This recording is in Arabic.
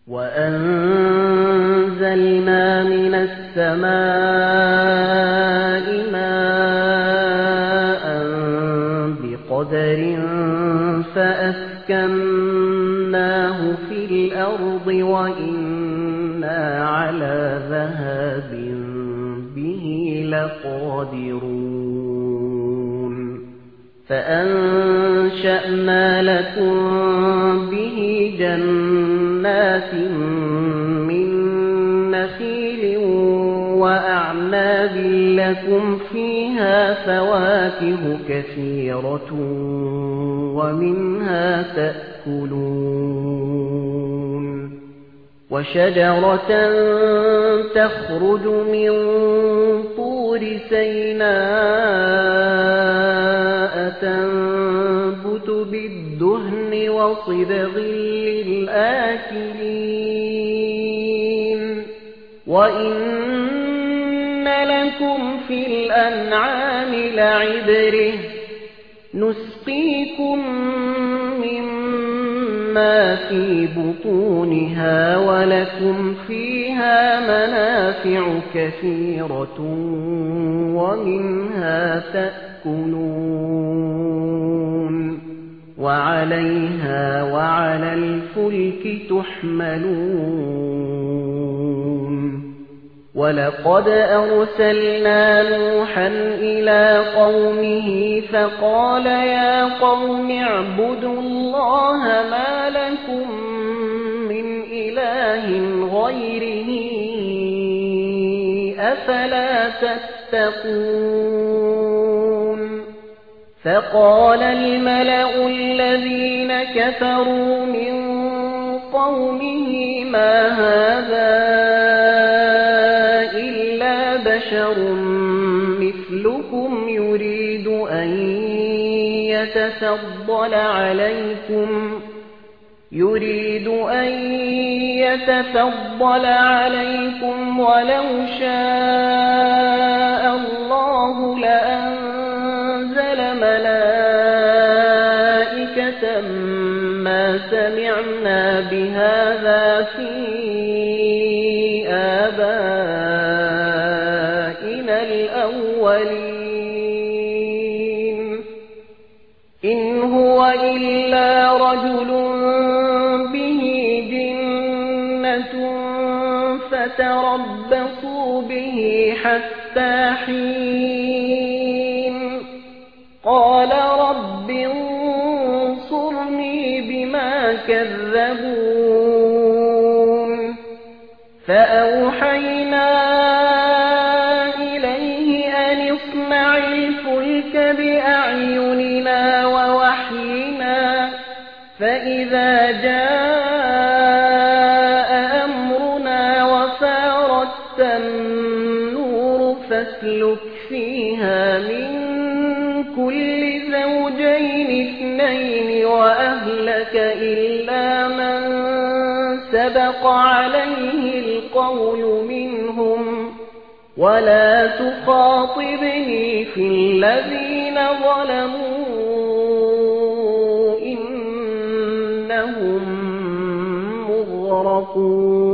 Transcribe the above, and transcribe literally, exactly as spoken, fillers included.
وَأَنزَلْنَا مِنَ السَّمَاءِ مَاءً بِقَدَرٍ فَأَسْكَنَّاهُ فِي الْأَرْضِ وَإِنَّا عَلَى ذَهَابٍ بِهِ لَقَادِرُونَ فَأَنشَأْنَا لَكُم بِهِ جَنَّاتٍ مِّن نَّخِيلٍ وَأَعْنَابٍ لَّكُمْ فِيهَا فَوَاكِهُ كَثِيرَةٌ وَمِنْهَا تَأْكُلُونَ وَشَجَرَةً تَخْرُجُ مِن طُورِ سَيْنَاءَ تَنبُتُ بِالدُّهْنِ وَصِبْغٍ لِّلْآكِلِينَ وَإِنَّ لَكُمْ فِي الْأَنْعَامِ لَعِبْرَةً نُسْقِيكُم مِّمَّا فِي بُطُونِهَا وَلَكُمْ فِيهَا مَنَافِعُ كَثِيرَةٌ وَمِنْهَا تَأْكُلُونَ وَعَلَيْهَا وَعَلَى الْفُلْكِ تُحْمَلُونَ وَلَقَدْ أَرْسَلْنَا نُوحًا إِلَى قَوْمِهِ فَقَالَ يَا قَوْمِ اعْبُدُوا اللَّهَ مَا لَكُمْ مِنْ إِلَٰهٍ غَيْرِهِ أَفَلَا تَتَّقُونَ فَقَالَ الْمَلَأُ الَّذِينَ كَفَرُوا مِنْ قَوْمِهِ مَا هَذَا بشر مثلكم يريد أن يتفضل عليكم يريد أن يتفضل عليكم ولو شاء الله لأنزل ملائكة ما سمعنا بهذا في آبائنا الأولين إن هو إلا رجل به جنة فتربصوا به حتى حين قال رب انصرني بما كذبون فأوحينا بأعيننا ووحينا فإذا جاء أمرنا وفارت النور فاسلك فيها من كل زوجين اثنين وأهلك إلا من سبق عليه القول منهم ولا تخاطبني في الذين ظلموا إنهم مغرقون.